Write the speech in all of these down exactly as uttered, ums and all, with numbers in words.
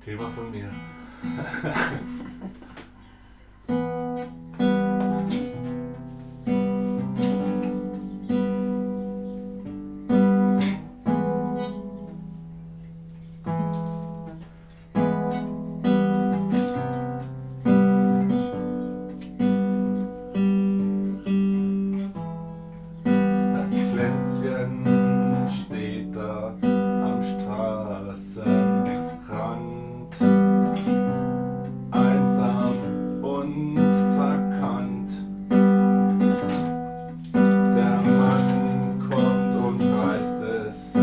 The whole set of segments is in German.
Thema von mir. Das Pflänzchen steht da am Straßenrand, einsam und verkannt. Der Mann kommt und reißt es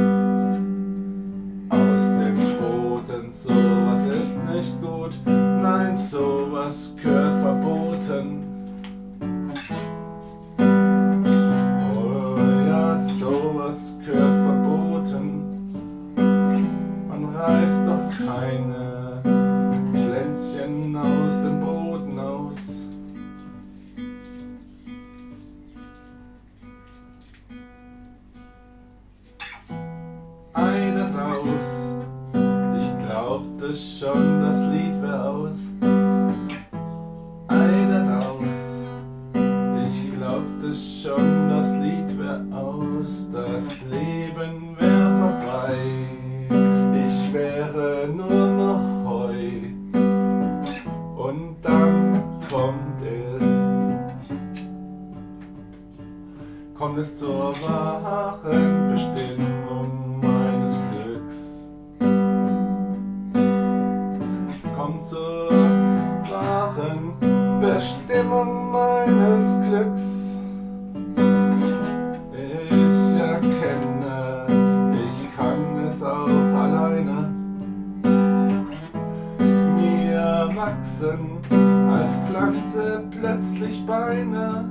aus dem Boden. Sowas ist nicht gut, nein, sowas gehört verboten. Sowas gehört verboten. Man reißt doch keine Pflänzchen aus dem Boden aus. Ei da raus, ich glaubte schon, das Lied wär aus. Ei da raus, ich glaubte schon, das Lied wär aus, das Leben wär vorbei, ich wäre nur noch Heu. Und dann kommt es, kommt es zur wahren Bestimmung meines Glücks. Es kommt zur wahren Bestimmung meines Glücks. Ich erkenne, ich kann es auch alleine. Mir wachsen als Pflanze plötzlich Beine.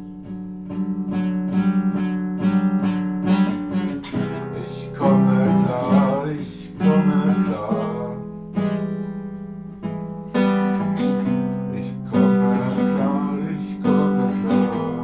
Ich komme klar, ich komme klar. Ich komme klar, ich komme klar.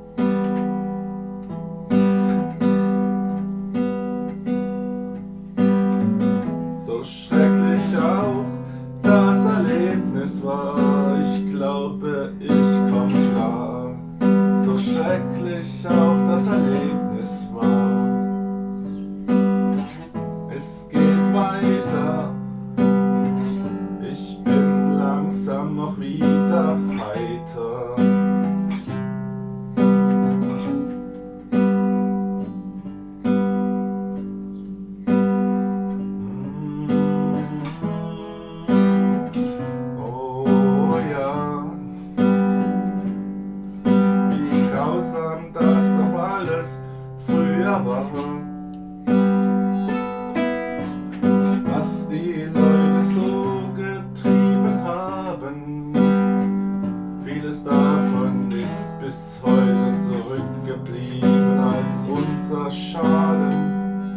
So schrecklich auch das Erlebnis war, ich glaube, ich komm klar. So schrecklich auch das Erlebnis war. Es geht weiter, ich bin langsam noch wieder heiter. Das doch alles früher war, was die Leute so getrieben haben. Vieles davon ist bis heute zurückgeblieben als unser Schaden.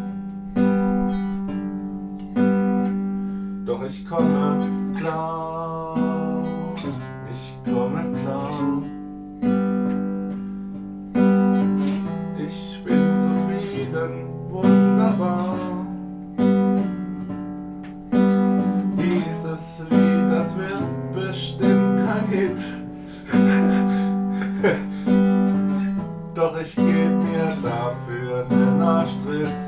Doch ich komme klar, ich komme klar. Ich bin zufrieden, wunderbar. Dieses Lied, das wird bestimmt kein Hit. Doch ich geb mir dafür den Arschtritt.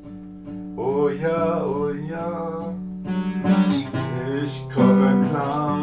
Oh ja, oh ja, ich komme klar.